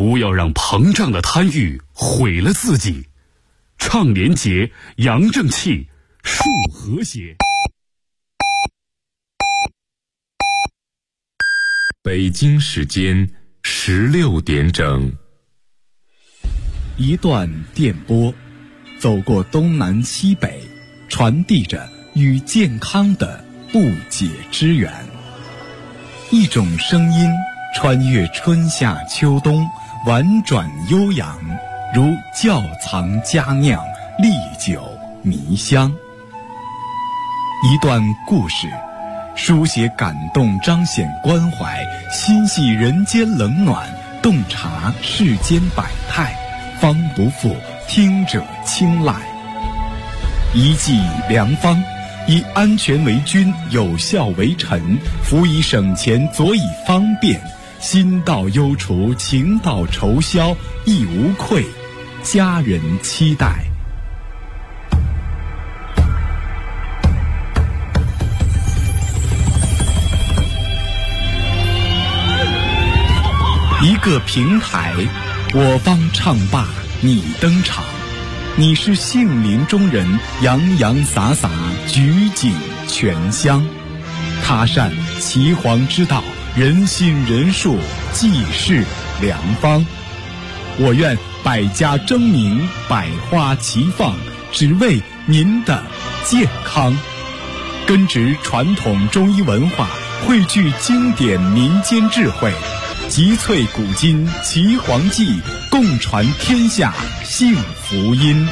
不要让膨胀的贪欲毁了自己。倡廉洁，扬正气，树和谐。 北京时间16点整。 一段电波，走过东南西北，传递着与健康的不解之缘。一种声音穿越春夏秋冬，婉转悠扬，如窖藏佳酿，历久弥香。一段故事，书写感动，彰显关怀，心系人间冷暖，洞察世间百态，方不负听者青睐。一剂良方，以安全为君，有效为臣，辅以省钱，佐以方便，心到忧除，情到愁消，亦无愧，家人期待。一个平台，我方唱罢你登场，你是杏林中人，洋洋洒洒，举景全香。他善岐黄之道，人心人术，济世良方。我愿百家争鸣，百花齐放，只为您的健康。根植传统中医文化，汇聚经典民间智慧，集萃古今岐黄记，共传天下幸福音。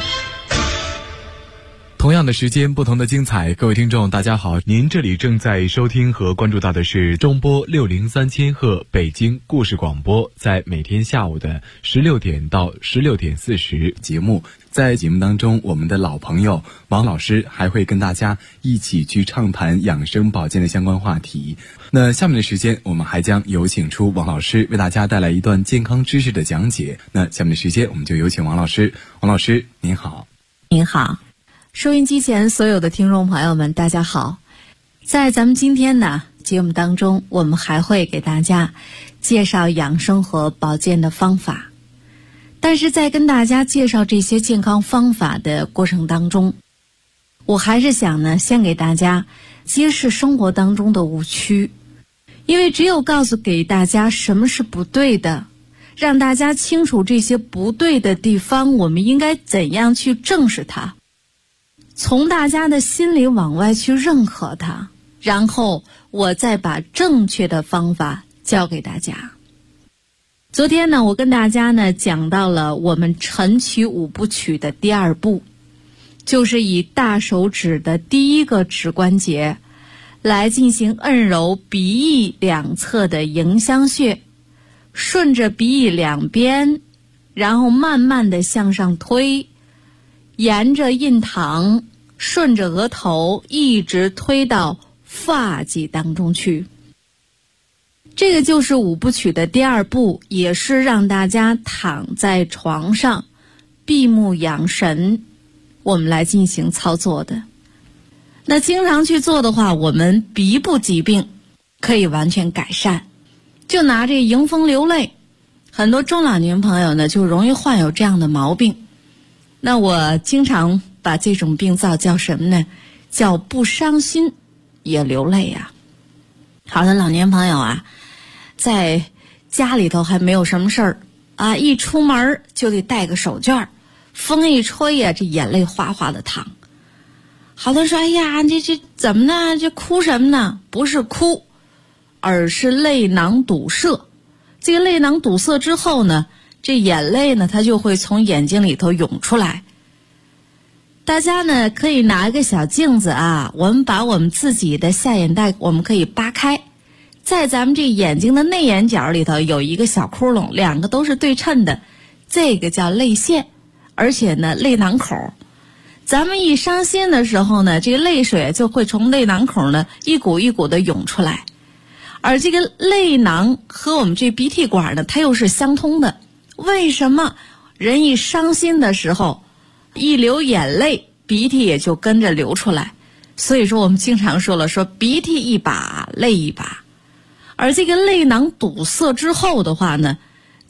同样的时间，不同的精彩。各位听众大家好，您这里正在收听和关注到的是中波603千赫北京故事广播，在每天下午的16点到16点40节目。在节目当中，我们的老朋友王老师还会跟大家一起去畅谈养生保健的相关话题。那下面的时间，我们还将有请出王老师为大家带来一段健康知识的讲解。那下面的时间，我们就有请王老师。王老师您好。 您好，收音机前所有的听众朋友们大家好。在咱们今天呢节目当中，我们还会给大家介绍养生和保健的方法。但是在跟大家介绍这些健康方法的过程当中，我还是想呢先给大家揭示生活当中的误区。因为只有告诉给大家什么是不对的，让大家清楚这些不对的地方，我们应该怎样去正视它，从大家的心里往外去认可它，然后我再把正确的方法教给大家。昨天呢，我跟大家呢讲到了我们晨起5部曲的第2步，就是以大手指的第一个指关节来进行按揉鼻翼两侧的迎香穴，顺着鼻翼两边，然后慢慢的向上推，沿着印堂，顺着额头，一直推到发际当中去。这个就是5部曲的第2步，也是让大家躺在床上闭目养神，我们来进行操作的。那经常去做的话，我们鼻部疾病可以完全改善。就拿这迎风流泪，很多中老年朋友呢就容易患有这样的毛病。那我经常把这种病灶叫什么呢？叫不伤心也流泪呀。好的老年朋友啊，在家里头还没有什么事儿啊，一出门就得带个手绢，风一吹呀，这眼泪哗哗的淌。好多人说，哎呀，这怎么呢？这哭什么呢？不是哭，而是泪囊堵塞。这个泪囊堵塞之后呢，这眼泪呢，它就会从眼睛里头涌出来。大家呢可以拿一个小镜子啊，我们把我们自己的下眼袋我们可以扒开，在咱们这眼睛的内眼角里头有一个小窟窿，两个都是对称的，这个叫泪腺，而且呢泪囊口。咱们一伤心的时候呢，这个泪水就会从泪囊口呢一股一股的涌出来。而这个泪囊和我们这鼻涕管呢，它又是相通的。为什么人一伤心的时候一流眼泪，鼻涕也就跟着流出来？所以说我们经常说了，说鼻涕一把泪一把。而这个泪囊堵塞之后的话呢，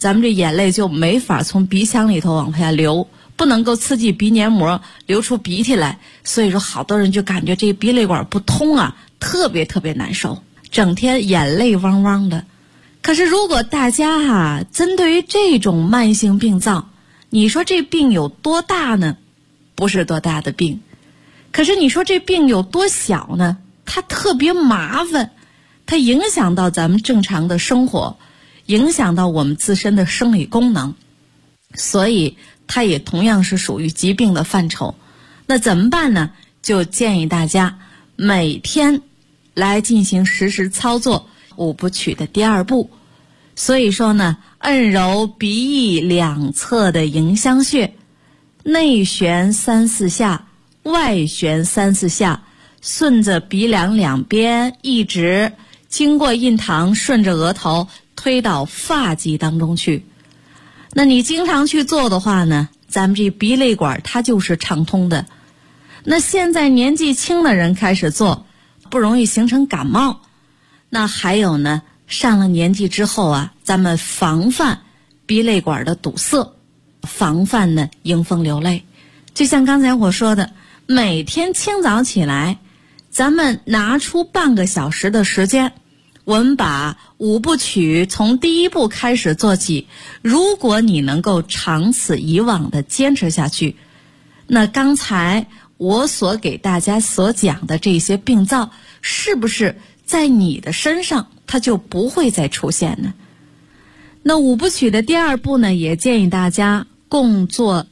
咱们这眼泪就没法从鼻腔里头往下流，不能够刺激鼻黏膜流出鼻涕来，所以说好多人就感觉这鼻泪管不通啊，特别特别难受，整天眼泪汪汪的。可是如果大家针对于这种慢性病灶，你说这病有多大呢？不是多大的病。可是你说这病有多小呢？它特别麻烦，它影响到咱们正常的生活，影响到我们自身的生理功能，所以它也同样是属于疾病的范畴。那怎么办呢？就建议大家每天来进行实时操作五部曲的第2步。所以说呢，按揉鼻翼两侧的迎香穴，内旋3、4下，外旋3、4下，顺着鼻梁两边一直经过印堂，顺着额头推到发际当中去。那你经常去做的话呢，咱们这鼻泪管它就是畅通的。那现在年纪轻的人开始做，不容易形成感冒。那还有呢，上了年纪之后啊，咱们防范鼻泪管的堵塞，防范呢迎风流泪。就像刚才我说的，每天清早起来，咱们拿出半个小时的时间，我们把五部曲从第1步开始做起。如果你能够长此以往的坚持下去，那刚才我所给大家所讲的这些病灶，是不是在你的身上它就不会再出现呢？那五部曲的第2步呢，也建议大家共做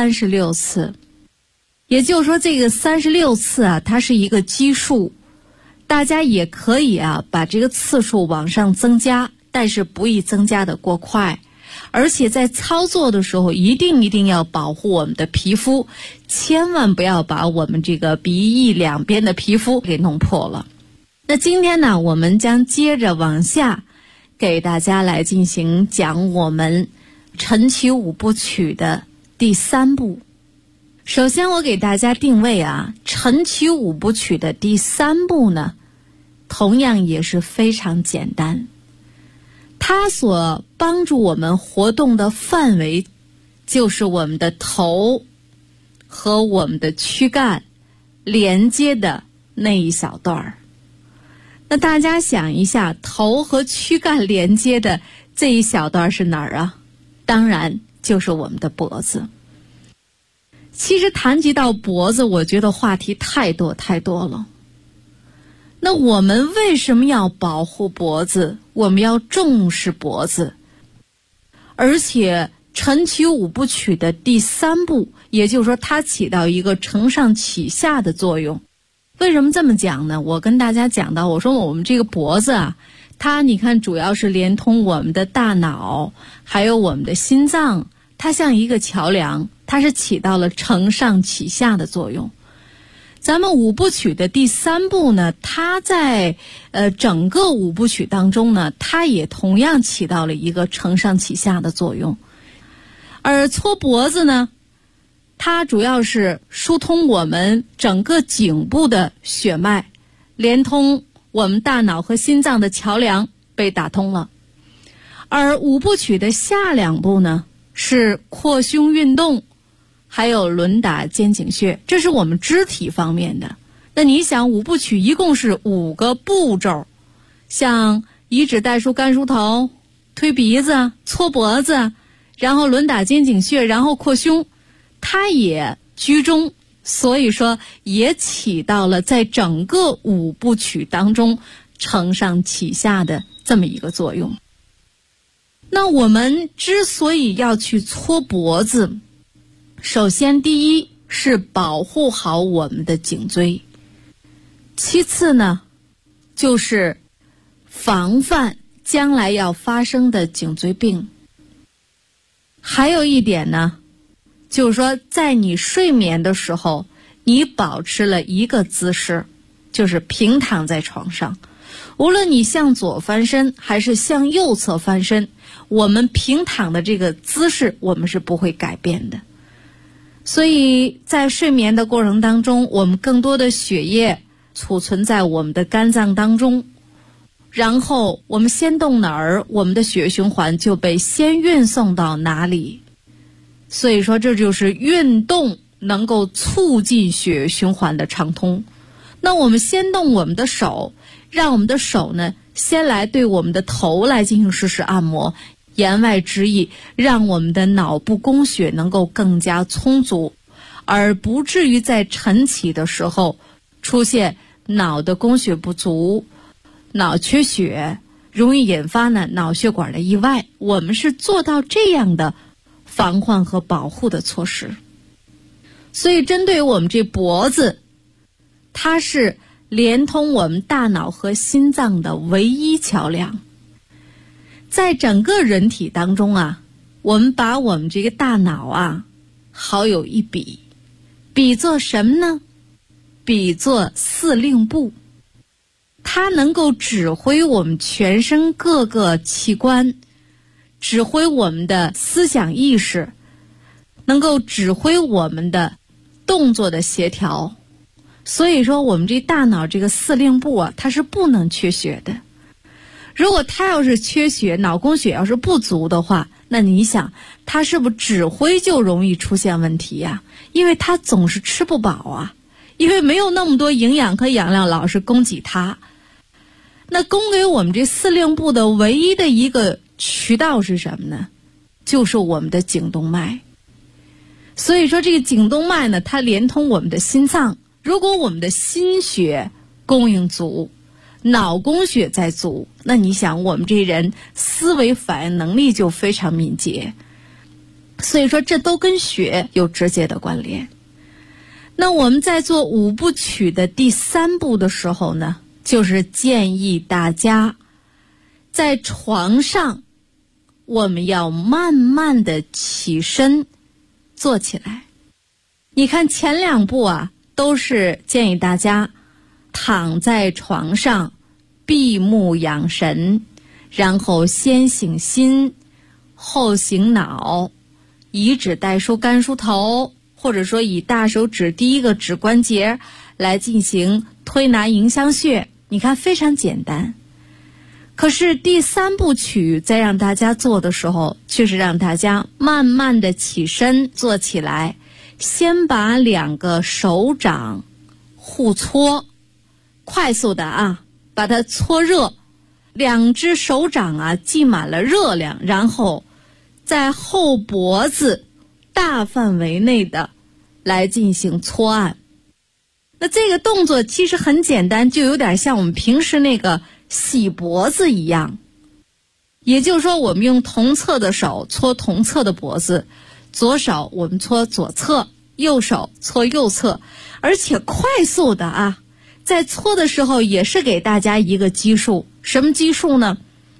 36次。也就是说这个36次啊，它是一个基数，大家也可以把这个次数往上增加，但是不宜增加的过快。而且在操作的时候一定要保护我们的皮肤，千万不要把我们这个鼻翼两边的皮肤给弄破了。那今天呢，我们将接着往下给大家来进行讲我们晨起五部曲的第3步。首先我给大家定位晨起五部曲的第3步呢，同样也是非常简单。它所帮助我们活动的范围，就是我们的头和我们的躯干连接的那一小段儿。那大家想一下，头和躯干连接的这一小段是哪儿啊？当然就是我们的脖子。其实谈及到脖子，我觉得话题太多了。那我们为什么要保护脖子？我们要重视脖子。而且晨起五部曲的第3步，也就是说它起到一个承上启下的作用。为什么这么讲呢？我跟大家讲到，我说我们这个脖子它你看主要是连通我们的大脑还有我们的心脏，它像一个桥梁，它是起到了承上启下的作用。咱们五部曲的第3步呢，它在整个五部曲当中呢，它也同样起到了一个承上启下的作用。而搓脖子呢，它主要是疏通我们整个颈部的血脉，连通我们大脑和心脏的桥梁被打通了。而五部曲的下2步呢，是扩胸运动还有轮打肩颈穴，这是我们肢体方面的。那你想，五部曲一共是5个步骤，像移指带梳干梳头，推鼻子，搓脖子，然后轮打肩颈穴，然后扩胸，它也居中，所以说也起到了在整个五部曲当中承上启下的这么一个作用。那我们之所以要去搓脖子，首先第一是保护好我们的颈椎，其次呢就是防范将来要发生的颈椎病。还有一点呢，就是说在你睡眠的时候，你保持了一个姿势，就是平躺在床上，无论你向左翻身还是向右侧翻身，我们平躺的这个姿势我们是不会改变的。所以在睡眠的过程当中，我们更多的血液储存在我们的肝脏当中， 然后我们先动哪儿，我们的血液循环就被先运送到哪里。所以说这就是运动能够促进血液循环的畅通。那我们先动我们的手，让我们的手呢先来对我们的头来进行实时按摩，言外之意让我们的脑部供血能够更加充足，而不至于在晨起的时候出现脑的供血不足、脑缺血，容易引发呢脑血管的意外。我们是做到这样的防患和保护的措施。所以针对我们这脖子，它是连通我们大脑和心脏的唯一桥梁。在整个人体当中啊，我们把我们这个大脑啊好有一比，比作什么呢？比作司令部。它能够指挥我们全身各个器官，指挥我们的思想意识，能够指挥我们的动作的协调。所以说我们这大脑这个司令部啊，它是不能缺血的。如果它要是缺血，脑供血要是不足的话，那你想它是不是指挥就容易出现问题呀？因为它总是吃不饱啊，因为没有那么多营养和养料老是供给它。那供给我们这司令部的唯一的一个渠道是什么呢？就是我们的颈动脉。所以说这个颈动脉呢，它连通我们的心脏。如果我们的心血供应足，脑供血再足，那你想我们这人思维反应能力就非常敏捷。所以说这都跟血有直接的关联。那我们在做五部曲的第3步的时候呢，就是建议大家在床上我们要慢慢的起身坐起来。你看前2步啊都是建议大家躺在床上闭目养神，然后先醒心后醒脑，以指代梳干梳头，或者说以大手指第一个指关节来进行推拿迎香穴。你看非常简单。可是第3部曲在让大家做的时候，却是让大家慢慢的起身坐起来，先把2个手掌互搓，快速的啊把它搓热，2只手掌啊浸满了热量，然后在后脖子大范围内的来进行搓按。那这个动作其实很简单，就有点像我们平时那个洗脖子一样。也就是说我们用同侧的手搓同侧的脖子，左手我们搓左侧，右手搓右侧，而且快速的啊，在搓的时候也是给大家一个基数。什么基数呢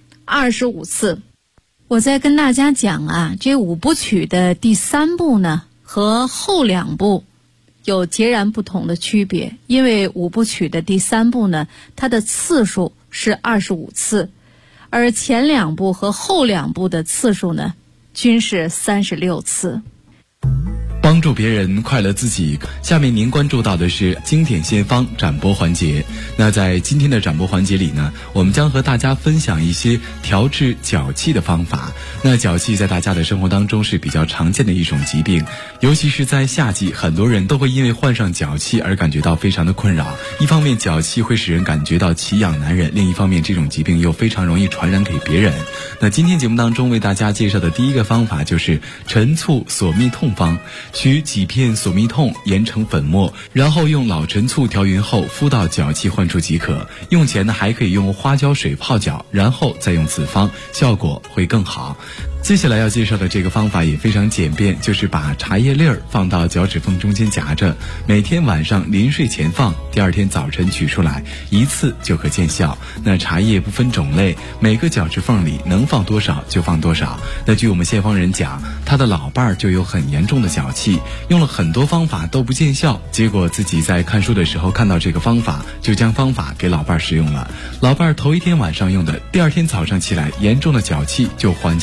？25次。我再跟大家讲啊，这5部曲的第3步呢和后2步有截然不同的区别。因为5部曲的第3步呢，它的次数是25次，而前2步和后2步的次数呢均是36次。 帮助别人，快乐自己。下面您关注到的是经典先方展播环节。那在今天的展播环节里呢，我们将和大家分享一些调治脚气的方法。那脚气在大家的生活当中是比较常见的一种疾病，尤其是在夏季，很多人都会因为患上脚气而感觉到非常的困扰。一方面脚气会使人感觉到奇痒难忍，另一方面这种疾病又非常容易传染给别人。那今天节目当中为大家介绍的第一个方法就是陈醋索蜜痛方。取几片索蜜痛研成粉末，然后用老陈醋调匀后敷到脚气患处即可。用前呢还可以用花椒水泡脚，然后再用此方，效果会更好。接下来要介绍的这个方法也非常简便，就是把茶叶粒儿放到脚趾缝中间夹着，每天晚上临睡前放，第2天早晨取出来，一次就可见效。那茶叶不分种类，每个脚趾缝里能放多少就放多少。那据我们县方人讲，他的老伴儿就有很严重的脚气，用了很多方法都不见效，结果自己在看书的时候看到这个方法，就将方法给老伴儿使用了。老伴儿头1天晚上用的，第2天早上起来严重的脚气就缓解了很多。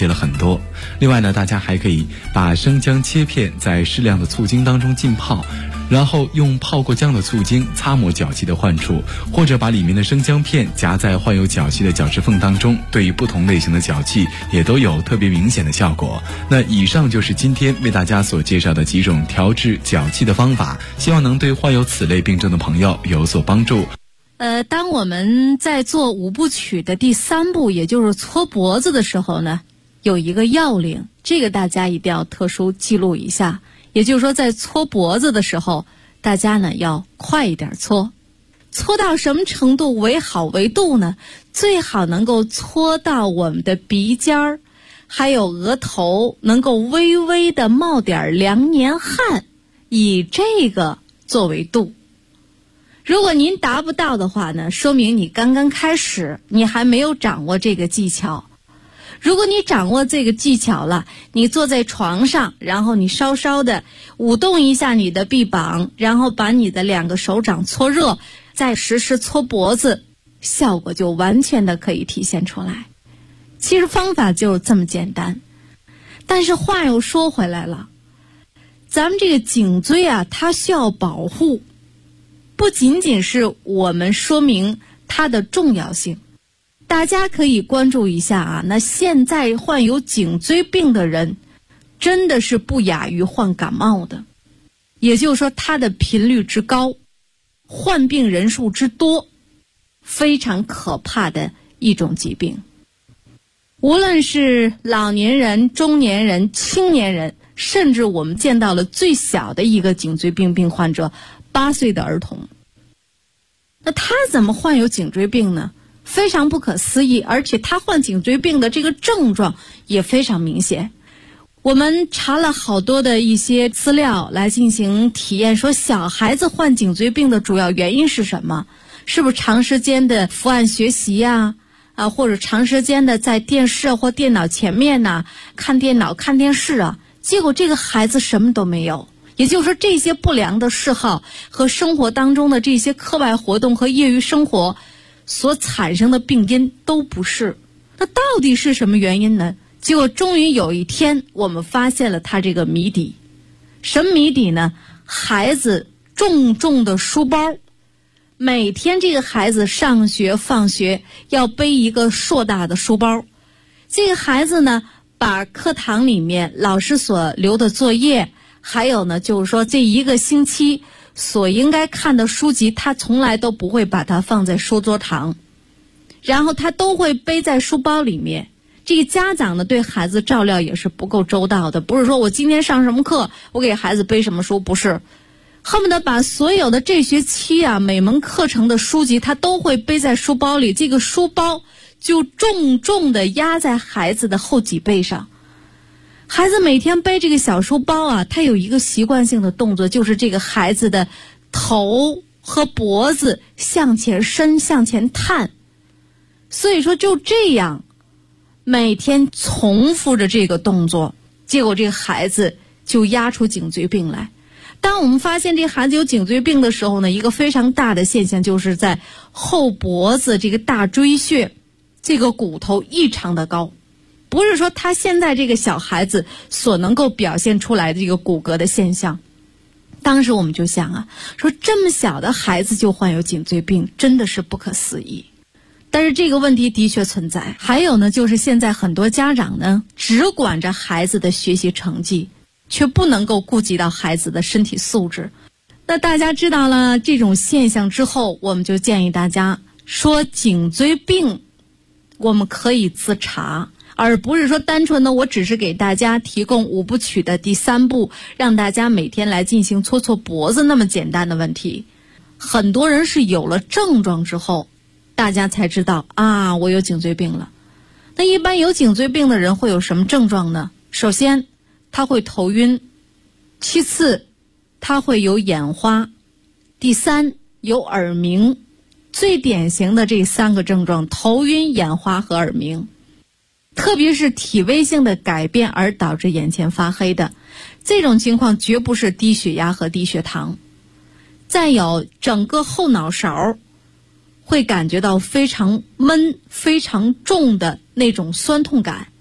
多。另外呢，大家还可以把生姜切片在适量的醋精当中浸泡，然后用泡过姜的醋精擦抹脚气的患处，或者把里面的生姜片夹在患有脚气的脚趾缝当中，对于不同类型的脚气也都有特别明显的效果。那以上就是今天为大家所介绍的几种调治脚气的方法，希望能对患有此类病症的朋友有所帮助。 当我们在做5部曲的第3步，也就是搓脖子的时候呢，有一个要领，这个大家一定要特殊记录一下。也就是说，在搓脖子的时候，大家呢要快一点搓。搓到什么程度为好为度呢？最好能够搓到我们的鼻尖儿，还有额头能够微微的冒点凉年汗，以这个作为度。如果您达不到的话呢，说明你刚刚开始，你还没有掌握这个技巧。如果你掌握这个技巧了，你坐在床上，然后你稍稍的舞动一下你的臂膀，然后把你的2个手掌搓热，再实时搓脖子，效果就完全的可以体现出来。其实方法就是这么简单。但是话又说回来了，咱们这个颈椎啊，它需要保护，不仅仅是我们说明它的重要性。大家可以关注一下啊，那现在患有颈椎病的人真的是不亚于患感冒的，也就是说它的频率之高，患病人数之多，非常可怕的一种疾病。无论是老年人、中年人、青年人，甚至我们见到了最小的一个颈椎病病患者，8岁的儿童。那他怎么患有颈椎病呢？非常不可思议，而且他患颈椎病的这个症状也非常明显。我们查了好多的一些资料来进行体验，说小孩子患颈椎病的主要原因是什么？是不是长时间的伏案学习呀？或者长时间的在电视或电脑前面呢，看电脑看电视啊？结果这个孩子什么都没有。也就是说，这些不良的嗜好和生活当中的这些课外活动和业余生活所产生的病因都不是。那到底是什么原因呢？结果终于有一天我们发现了他这个谜底。什么谜底呢？孩子重重的书包，每天这个孩子上学放学要背一个硕大的书包。这个孩子呢，把课堂里面老师所留的作业，还有呢就是说这一个星期所应该看的书籍，他从来都不会把它放在书桌旁，然后他都会背在书包里面。这个家长呢，对孩子照料也是不够周到的，不是说我今天上什么课我给孩子背什么书，不是，恨不得把所有的这学期啊每门课程的书籍他都会背在书包里，这个书包就重重的压在孩子的后脊背上。孩子每天背这个小书包啊，他有一个习惯性的动作，就是这个孩子的头和脖子向前伸向前探。所以说就这样每天重复着这个动作，结果这个孩子就压出颈椎病来。当我们发现这孩子有颈椎病的时候呢，一个非常大的现象就是在后脖子这个大椎穴，这个骨头异常的高。不是说他现在这个小孩子所能够表现出来的这个骨骼的现象。当时我们就想啊，说这么小的孩子就患有颈椎病，真的是不可思议。但是这个问题的确存在。还有呢，就是现在很多家长呢，只管着孩子的学习成绩，却不能够顾及到孩子的身体素质。那大家知道了这种现象之后，我们就建议大家说，颈椎病我们可以自查，而不是说单纯的我只是给大家提供5部曲的第3步，让大家每天来进行搓搓脖子那么简单的问题。很多人是有了症状之后，大家才知道啊，我有颈椎病了。那一般有颈椎病的人会有什么症状呢？首先他会头晕，其次他会有眼花，第三有耳鸣。最典型的这3个症状，头晕、眼花和耳鸣，特别是体位性的改变而导致眼前发黑的这种情况，绝不是低血压和低血糖。再有整个后脑勺会感觉到非常闷、非常重的那种酸痛感。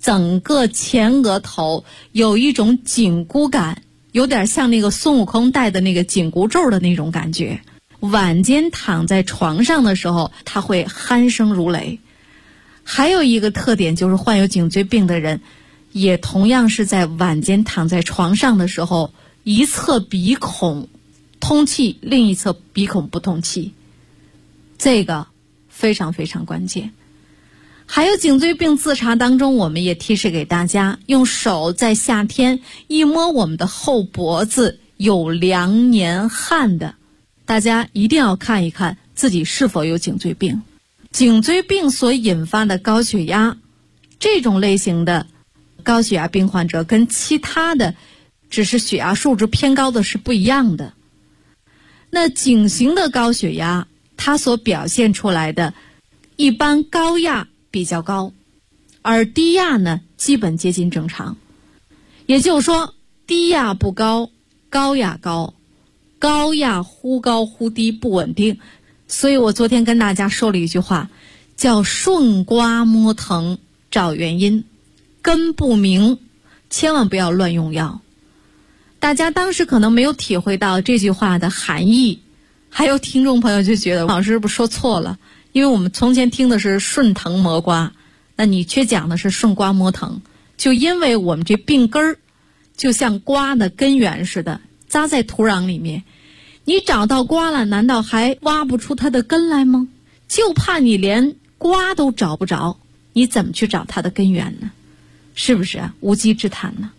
整个前额头有一种紧箍感，有点像那个孙悟空戴的那个紧箍咒的那种感觉。晚间躺在床上的时候，他会鼾声如雷。还有一个特点就是患有颈椎病的人也同样是在晚间躺在床上的时候，一侧鼻孔通气，另一侧鼻孔不通气，这个非常非常关键。还有颈椎病自查当中，我们也提示给大家，用手在夏天一摸我们的后脖子有凉黏汗的，大家一定要看一看自己是否有颈椎病。颈椎病所引发的高血压，这种类型的高血压病患者跟其他的只是血压数值偏高的是不一样的。那颈型的高血压，它所表现出来的一般高压比较高，而低压呢基本接近正常。也就是说，低压不高，高压高，高压忽高忽低不稳定。所以我昨天跟大家说了一句话，叫顺刮摸疼找原因，根不明千万不要乱用药。大家当时可能没有体会到这句话的含义，还有听众朋友就觉得老师是不是说错了，因为我们从前听的是顺藤摸瓜，那你却讲的是顺刮摸疼。就因为我们这病根儿就像瓜的根源似的，扎在土壤里面，你找到瓜了，难道还挖不出它的根来吗？就怕你连瓜都找不着，你怎么去找它的根源呢？是不是啊？无稽之谈呢。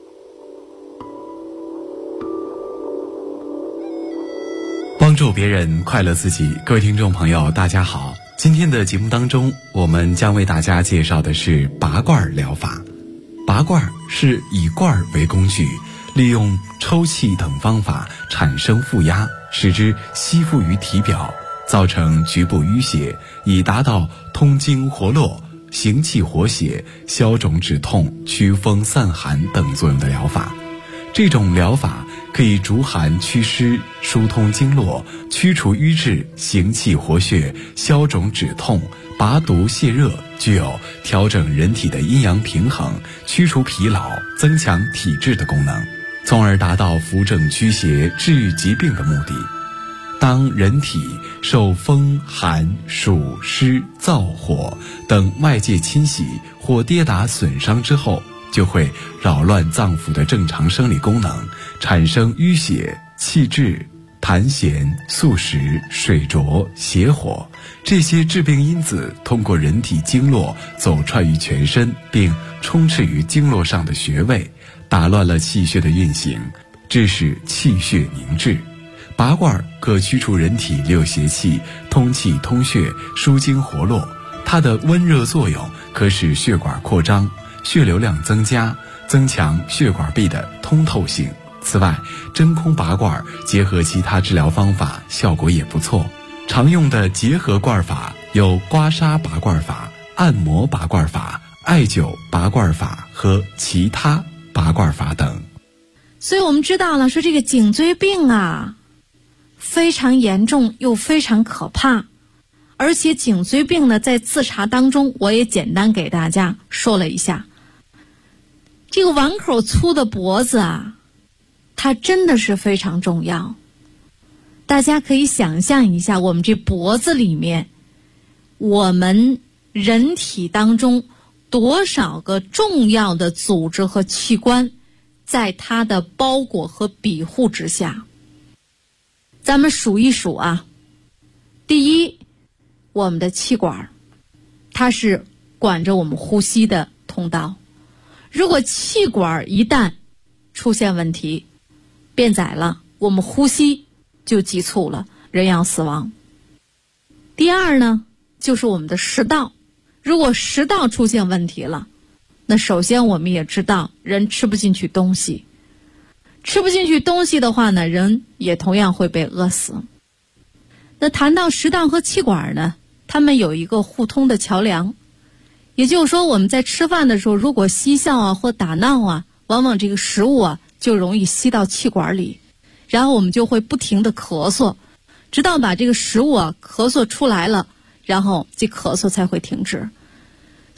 帮助别人，快乐自己。各位听众朋友，大家好。今天的节目当中，我们将为大家介绍的是拔罐疗法。拔罐是以罐为工具，利用抽气等方法产生负压，使之吸附于体表，造成局部淤血，以达到通经活络、行气活血、消肿止痛、祛风散寒等作用的疗法。这种疗法可以逐寒祛湿、疏通经络、驱除瘀滞、行气活血、消肿止痛、拔毒泻热，具有调整人体的阴阳平衡、驱除疲劳、增强体质的功能，从而达到扶正驱邪、治愈疾病的目的。当人体受风、寒、暑、湿、燥、火等外界侵袭或跌打损伤之后，就会扰乱脏腑的正常生理功能，产生淤血、气滞、痰涎、宿食、水浊、邪火，这些致病因子通过人体经络走串于全身，并充斥于经络上的穴位，打乱了气血的运行，致使气血凝滞。拔罐可驱除人体六邪气，通气通血，疏经活络。它的温热作用可使血管扩张，血流量增加，增强血管壁的通透性。此外，真空拔罐结合其他治疗方法，效果也不错。常用的结合罐法有刮痧拔罐法、按摩拔罐法、艾灸拔罐法和其他拔罐法等。 所以我们知道了，说这个颈椎病啊，非常严重又非常可怕。而且颈椎病呢，在自查当中我也简单给大家说了一下，这个碗口粗的脖子啊，它真的是非常重要。大家可以想象一下，我们这脖子里面，我们人体当中多少个重要的组织和器官在它的包裹和庇护之下。咱们数一数啊，第一，我们的气管，它是管着我们呼吸的通道。如果气管一旦出现问题，变窄了，我们呼吸就急促了，人要死亡。第二呢，就是我们的食道，如果食道出现问题了，那首先我们也知道人吃不进去东西，吃不进去东西的话呢，人也同样会被饿死。那谈到食道和气管呢，它们有一个互通的桥梁，也就是说我们在吃饭的时候，如果嬉笑啊或打闹啊，往往这个食物啊就容易吸到气管里，然后我们就会不停地咳嗽，直到把这个食物啊咳嗽出来了，然后这咳嗽才会停止。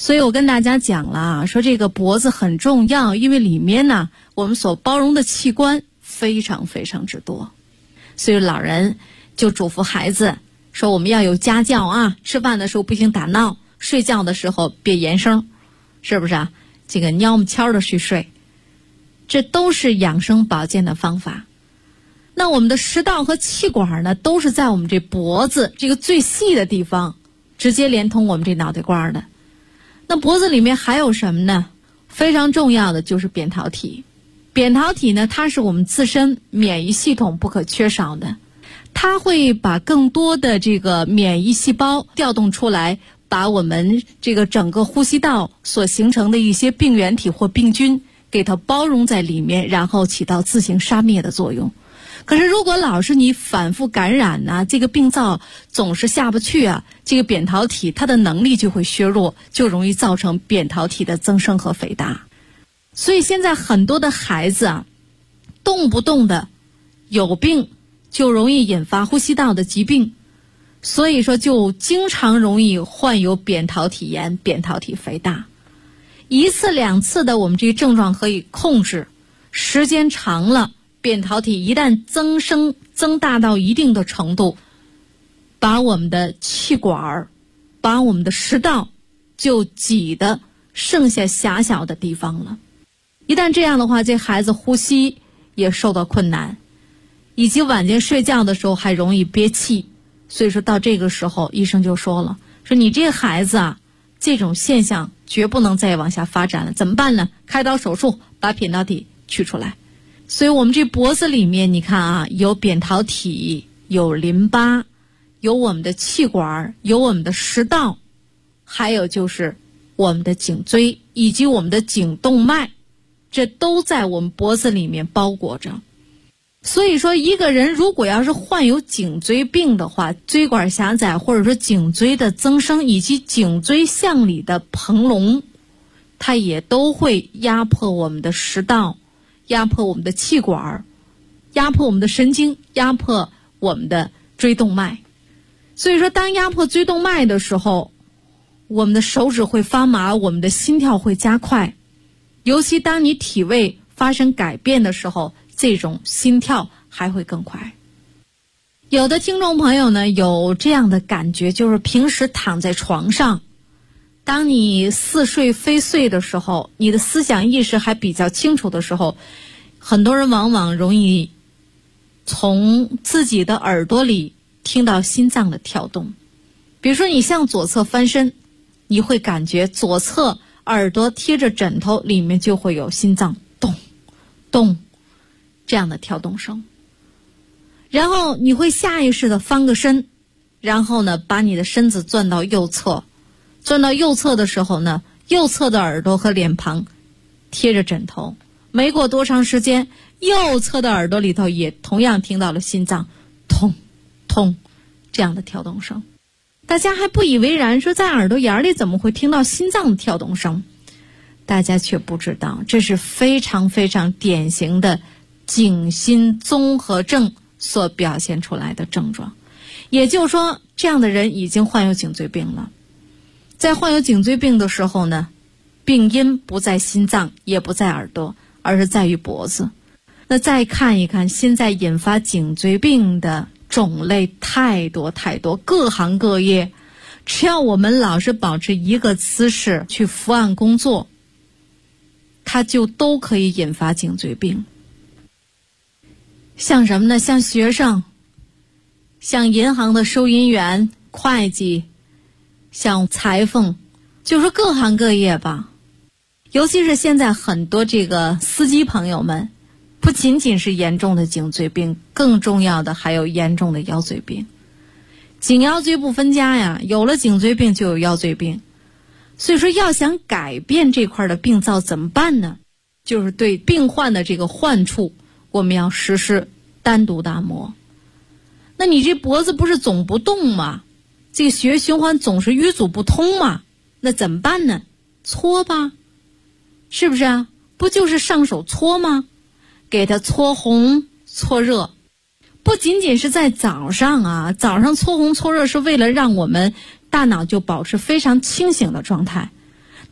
所以我跟大家讲了，说这个脖子很重要，因为里面呢，我们所包容的器官非常非常之多。所以老人就嘱咐孩子说，我们要有家教啊，吃饭的时候不行打闹，睡觉的时候别言声，是不是啊？这个悄么悄的去睡，这都是养生保健的方法。那我们的食道和气管呢，都是在我们这脖子这个最细的地方，直接连通我们这脑袋瓜的。那脖子里面还有什么呢？非常重要的就是扁桃体。扁桃体呢，它是我们自身免疫系统不可缺少的，它会把更多的这个免疫细胞调动出来，把我们这个整个呼吸道所形成的一些病原体或病菌给它包容在里面，然后起到自行杀灭的作用。可是如果老是你反复感染啊，这个病灶总是下不去啊，这个扁桃体它的能力就会削弱，就容易造成扁桃体的增生和肥大。所以现在很多的孩子啊，动不动的有病就容易引发呼吸道的疾病，所以说就经常容易患有扁桃体炎、扁桃体肥大。一次两次的我们这个症状可以控制，时间长了，扁桃体一旦增大到一定的程度，把我们的气管、把我们的食道就挤得剩下狭小的地方了。一旦这样的话，这孩子呼吸也受到困难，以及晚间睡觉的时候还容易憋气。所以说到这个时候，医生就说了，说你这孩子啊，这种现象绝不能再往下发展了，怎么办呢？开刀手术把扁桃体取出来。所以我们这脖子里面你看啊，有扁桃体，有淋巴，有我们的气管，有我们的食道，还有就是我们的颈椎以及我们的颈动脉，这都在我们脖子里面包裹着。所以说一个人如果要是患有颈椎病的话，椎管狭窄或者说颈椎的增生以及颈椎向里的膨隆，它也都会压迫我们的食道，压迫我们的气管，压迫我们的神经，压迫我们的椎动脉。所以说当压迫椎动脉的时候，我们的手指会发麻，我们的心跳会加快，尤其当你体位发生改变的时候，这种心跳还会更快。有的听众朋友呢有这样的感觉，就是平时躺在床上，当你似睡非睡的时候，你的思想意识还比较清楚的时候，很多人往往容易从自己的耳朵里听到心脏的跳动。比如说你向左侧翻身，你会感觉左侧耳朵贴着枕头，里面就会有心脏咚咚这样的跳动声。然后你会下意识的翻个身，然后呢把你的身子转到右侧，转到右侧的时候呢，右侧的耳朵和脸庞贴着枕头，没过多长时间，右侧的耳朵里头也同样听到了心脏痛痛这样的跳动声。大家还不以为然，说在耳朵眼里怎么会听到心脏的跳动声？大家却不知道，这是非常非常典型的颈心综合症所表现出来的症状。也就是说，这样的人已经患有颈椎病了。在患有颈椎病的时候呢，病因不在心脏，也不在耳朵，而是在于脖子。那再看一看，现在引发颈椎病的种类太多太多，各行各业，只要我们老是保持一个姿势去伏案工作，它就都可以引发颈椎病。像什么呢？像学生，像银行的收银员、会计，像裁缝，就是各行各业吧。尤其是现在很多这个司机朋友们，不仅仅是严重的颈椎病，更重要的还有严重的腰椎病。颈腰椎不分家呀，有了颈椎病就有腰椎病。所以说要想改变这块的病灶怎么办呢？就是对病患的这个患处，我们要实施单独打磨。那你这脖子不是总不动吗？这个血液循环总是淤阻不通吗？那怎么办呢？搓吧，是不是啊？不就是上手搓吗？给它搓红搓热。不仅仅是在早上啊，早上搓红搓热是为了让我们大脑就保持非常清醒的状态。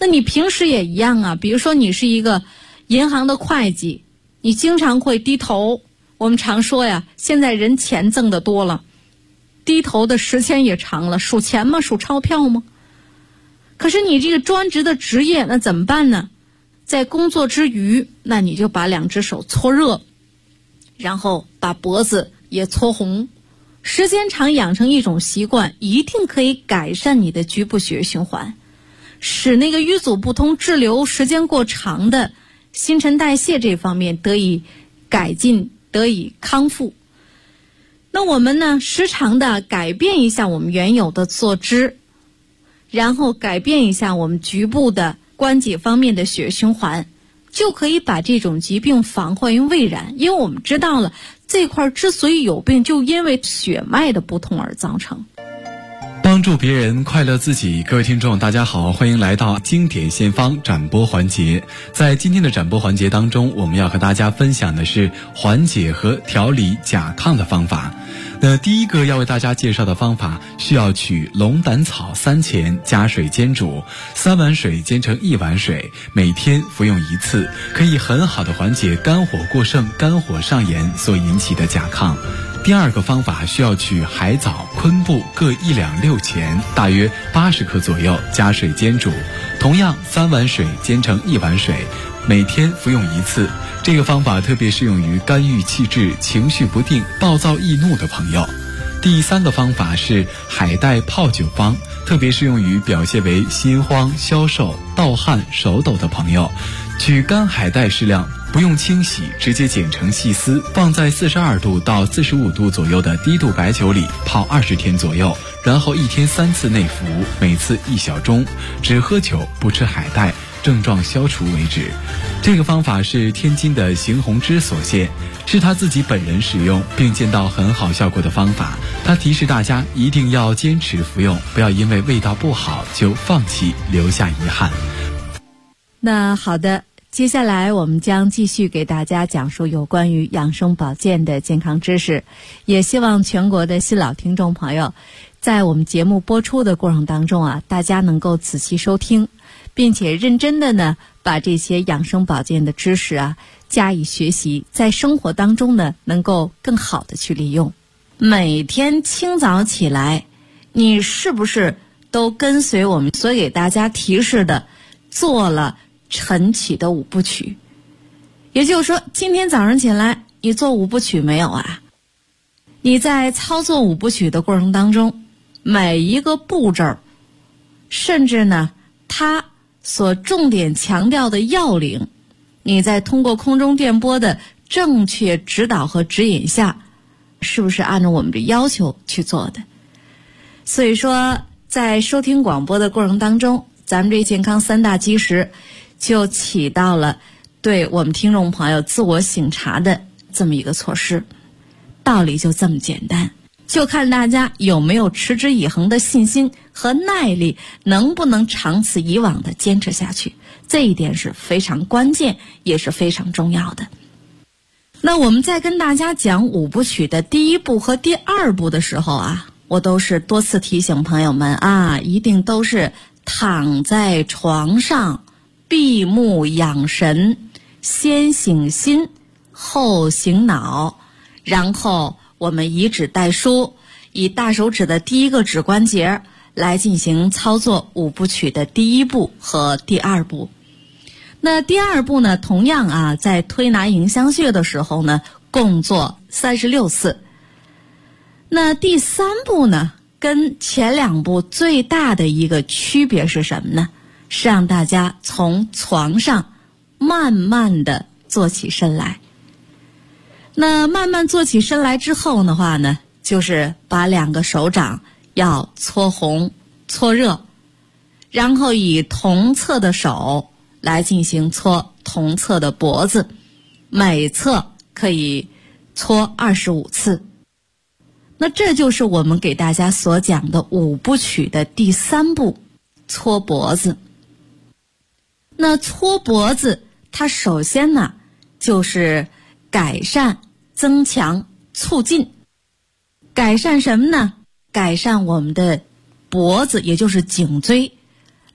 那你平时也一样啊，比如说你是一个银行的会计，你经常会低头。我们常说呀，现在人钱挣得多了，低头的时间也长了，数钱吗？数钞票吗？可是你这个专职的职业，那怎么办呢？在工作之余，那你就把2只手搓热，然后把脖子也搓红，时间长养成一种习惯，一定可以改善你的局部血液循环，使那个瘀阻不通、滞留时间过长的新陈代谢这方面得以改进、得以康复。那我们呢，时常的改变一下我们原有的坐姿，然后改变一下我们局部的关节方面的血液循环，就可以把这种疾病防患于未然。因为我们知道了，这块之所以有病，就因为血脉的不通而造成。 帮助别人，快乐自己。各位听众大家好，欢迎来到经典献方展播环节。在今天的展播环节当中，我们要和大家分享的是缓解和调理甲亢的方法。那第一个要为大家介绍的方法，需要取龙胆草3钱，加水煎煮，3碗水煎成1碗水，每天服用1次，可以很好的缓解肝火过盛、肝火上炎所引起的甲亢。第二个方法，需要取海藻、昆布各1两6钱，大约80克左右，加水煎煮，同样3碗水煎成1碗水，每天服用1次。这个方法特别适用于肝郁气滞、情绪不定、暴躁易怒的朋友。第三个方法是海带泡酒方，特别适用于表现为心慌、消瘦、盗汗、手抖的朋友。取干海带适量，不用清洗，直接剪成细丝，放在42度到45度左右的低度白酒里泡20天左右，然后1天3次内服，每次1小盅，只喝酒不吃海带，症状消除为止。这个方法是天津的邢洪之所献，是他自己本人使用并见到很好效果的方法。他提示大家一定要坚持服用，不要因为味道不好就放弃，留下遗憾。 那好的，接下来我们将继续给大家讲述有关于养生保健的健康知识，也希望全国的新老听众朋友在我们节目播出的过程当中啊，大家能够仔细收听，并且认真的呢把这些养生保健的知识啊加以学习，在生活当中呢能够更好的去利用。每天清早起来，你是不是都跟随我们所给大家提示的做了晨起的5部曲？也就是说，今天早上起来你做5部曲没有啊？你在操作5部曲的过程当中，每一个步骤，甚至呢它所重点强调的要领，你在通过空中电波的正确指导和指引下，是不是按照我们的要求去做的？所以说，在收听广播的过程当中，咱们这健康3大基石就起到了对我们听众朋友自我省察的这么一个措施。道理就这么简单，就看大家有没有持之以恒的信心和耐力，能不能长此以往的坚持下去，这一点是非常关键也是非常重要的。那我们在跟大家讲5部曲的第1步和第2步的时候啊，我都是多次提醒朋友们啊，一定都是躺在床上，闭目养神，先醒心后醒脑，然后我们以指代书，以大手指的第1个指关节来进行操作5部曲的第1步和第2步。那第2步呢，同样啊，在推拿迎香穴的时候呢，共做36次。那第3步呢，跟前2步最大的一个区别是什么呢？是让大家从床上慢慢的坐起身来。那慢慢坐起身来之后的话呢，就是把2个手掌要搓红搓热，然后以同侧的手来进行搓同侧的脖子，每侧可以搓25次。那这就是我们给大家所讲的5部曲的第3步，搓脖子。那搓脖子，它首先呢，就是改善、增强、促进。改善什么呢？改善我们的脖子，也就是颈椎，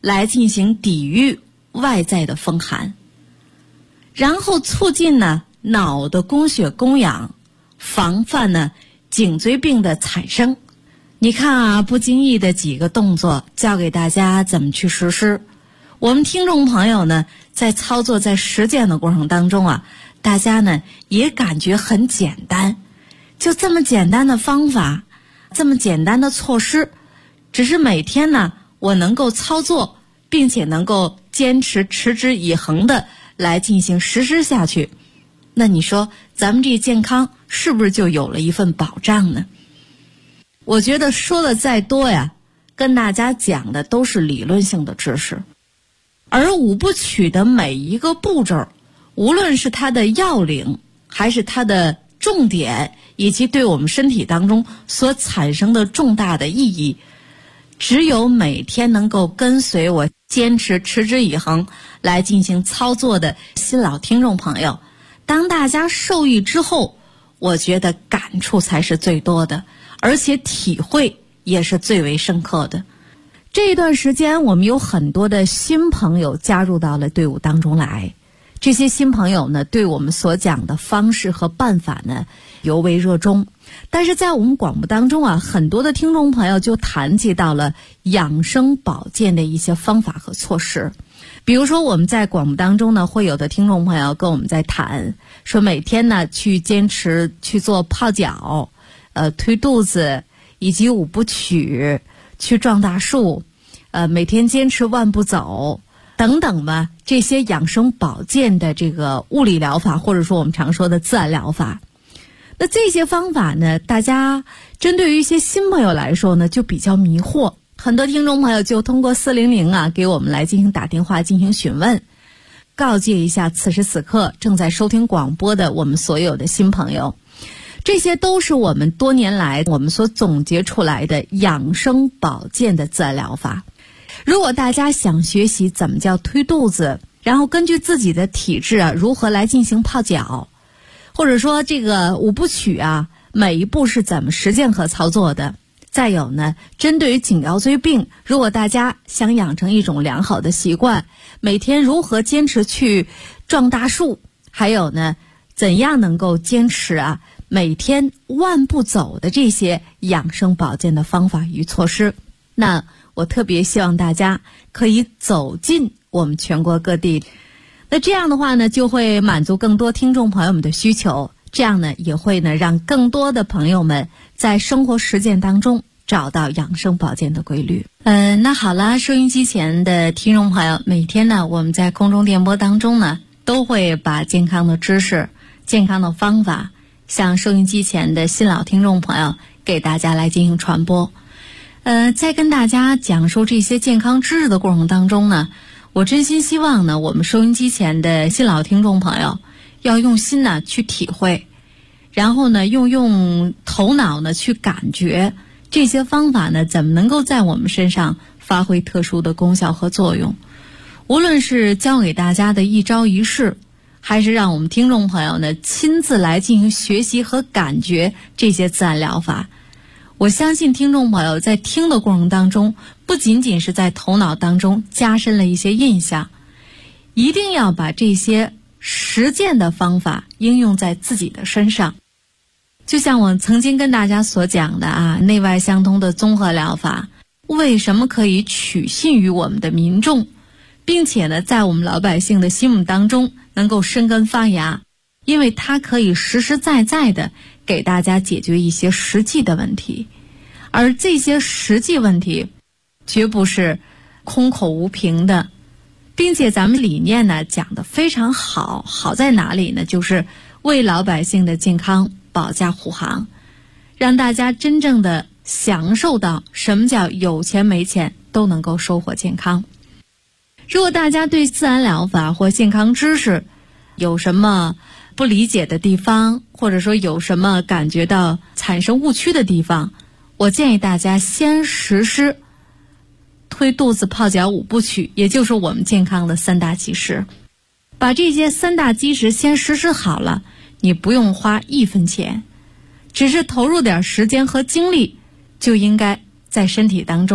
来进行抵御外在的风寒，然后促进呢脑的供血供氧，防范呢颈椎病的产生。你看啊，不经意的几个动作教给大家怎么去实施。我们听众朋友呢在操作在实践的过程当中啊，大家呢也感觉很简单，就这么简单的方法，这么简单的措施，只是每天呢我能够操作，并且能够坚持持之以恒的来进行实施下去，那你说咱们这健康是不是就有了一份保障呢？我觉得说的再多呀，跟大家讲的都是理论性的知识，而五部曲的每一个步骤，无论是它的要领，还是它的重点，以及对我们身体当中所产生的重大的意义，只有每天能够跟随我坚持持之以恒来进行操作的新老听众朋友，当大家受益之后，我觉得感触才是最多的，而且体会也是最为深刻的。这一段时间我们有很多的新朋友加入到了队伍当中来，这些新朋友呢对我们所讲的方式和办法呢尤为热衷，但是在我们广播当中啊，很多的听众朋友就谈及到了养生保健的一些方法和措施。比如说我们在广播当中呢，会有的听众朋友跟我们在谈说，每天呢去坚持去做泡脚，推肚子，以及五部曲，去撞大树，每天坚持万步走等等吧，这些养生保健的这个物理疗法，或者说我们常说的自然疗法。那这些方法呢，大家针对于一些新朋友来说呢，就比较迷惑。很多听众朋友就通过400啊给我们来进行打电话进行询问，告诫一下此时此刻正在收听广播的我们所有的新朋友，这些都是我们多年来我们所总结出来的养生保健的自然疗法。如果大家想学习怎么叫推肚子，然后根据自己的体质啊如何来进行泡脚，或者说这个五部曲啊每一步是怎么实践和操作的，再有呢，针对于颈腰椎病，如果大家想养成一种良好的习惯，每天如何坚持去撞大树，还有呢怎样能够坚持啊每天万步走的这些养生保健的方法与措施，那我特别希望大家可以走进我们全国各地。那这样的话呢，就会满足更多听众朋友们的需求，这样呢也会呢让更多的朋友们在生活实践当中找到养生保健的规律。那好了，收音机前的听众朋友，每天呢我们在空中电波当中呢都会把健康的知识、健康的方法向收音机前的新老听众朋友给大家来进行传播。在跟大家讲述这些健康知识的过程当中呢，我真心希望呢我们收音机前的新老听众朋友要用心呢去体会，然后呢用头脑呢去感觉这些方法呢怎么能够在我们身上发挥特殊的功效和作用。无论是教给大家的一招一式，还是让我们听众朋友呢亲自来进行学习和感觉这些自然疗法，我相信听众朋友在听的过程当中，不仅仅是在头脑当中加深了一些印象，一定要把这些实践的方法应用在自己的身上。就像我曾经跟大家所讲的啊，内外相通的综合疗法为什么可以取信于我们的民众，并且呢在我们老百姓的心目当中能够生根发芽，因为它可以实实在在的给大家解决一些实际的问题，而这些实际问题绝不是空口无凭的，并且咱们理念呢讲得非常好，好在哪里呢？就是为老百姓的健康保驾护航，让大家真正的享受到什么叫有钱没钱都能够收获健康。如果大家对自然疗法或健康知识有什么不理解的地方，或者说有什么感觉到产生误区的地方，我建议大家先实施推肚子泡脚五部曲，也就是我们健康的3大基石。把这些3大基石先实施好了，你不用花1分钱，只是投入点时间和精力，就应该在身体当中呢，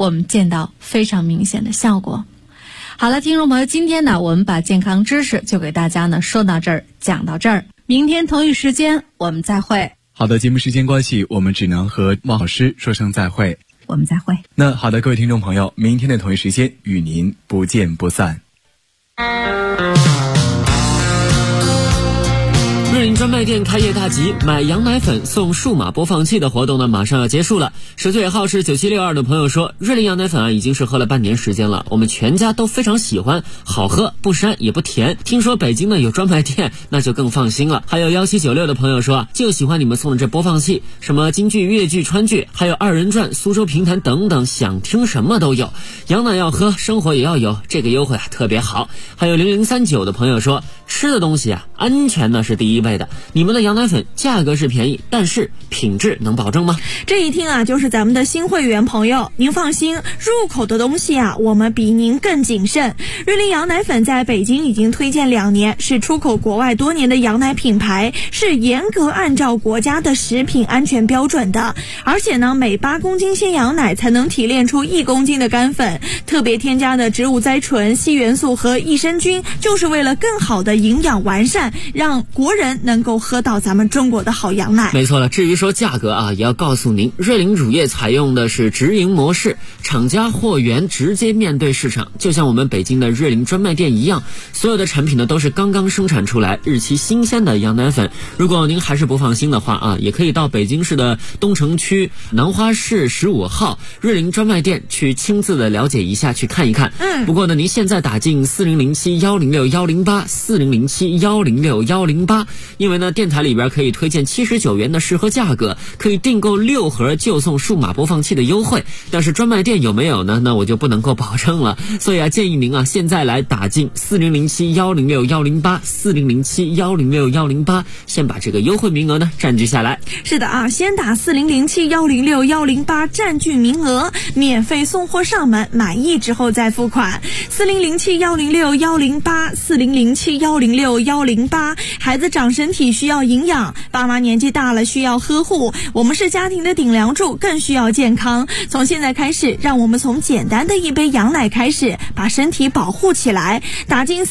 我们见到非常明显的效果。好了，听众朋友，今天呢，我们把健康知识就给大家呢说到这儿，讲到这儿。明天同一时间我们再会。 好的，节目时间关系，我们只能和汪老师说声再会。 我们再会。 那好的，各位听众朋友，明天的同一时间与您不见不散。 瑞麟专卖店开业大吉，买羊奶粉送数码播放器的活动呢，马上要结束了。手机尾号是9762的朋友说，瑞麟羊奶粉啊，已经是喝了半年时间了，我们全家都非常喜欢，好喝，不膻也不甜。听说北京呢有专卖店，那就更放心了。还有1796的朋友说，就喜欢你们送的这播放器，什么京剧、粤剧、川剧，还有二人转、苏州评弹等等，想听什么都有。羊奶要喝，生活也要有，这个优惠啊特别好。还有0039的朋友说，吃的东西啊，安全呢是第一位的。你们的羊奶粉价格是便宜，但是品质能保证吗？ 这一听啊，就是咱们的新会员朋友，您放心，入口的东西啊，我们比您更谨慎。瑞麟羊奶粉在北京已经推荐2年，是出口国外多年的羊奶品牌，是严格按照国家的食品安全标准的。而且呢，每8公斤鲜羊奶才能提炼出1公斤的干粉，特别添加的植物甾醇、硒元素和益生菌，就是为了更好的营养完善，让国人能够喝到咱们中国的好羊奶。 没错了，至于说价格啊，也要告诉您，瑞麟乳业采用的是直营模式，厂家货源直接面对市场，就像我们北京的瑞麟专卖店一样，所有的产品呢都是刚刚生产出来、日期新鲜的羊奶粉。如果您还是不放心的话啊，也可以到北京市的东城区南花市15号瑞麟专卖店去亲自的了解一下，去看一看。不过呢，您现在打进40071061084007106108，因为呢电台里边可以推荐79元的试喝价格，可以订购6盒就送数码播放器的优惠，但是专卖店有没有呢？那我就不能够保证了。所以啊，建议您啊现在来打进40071061084007106108，先把这个优惠名额呢占据下来。 是的啊，先打4007106108占据名额，免费送货上门，满意之后再付款。40071061084007106108，孩子长身体需要营养，爸妈年纪大了需要呵护，我们是家庭的顶梁柱，更需要健康。从现在开始，让我们从简单的一杯羊奶开始，把身体保护起来。打进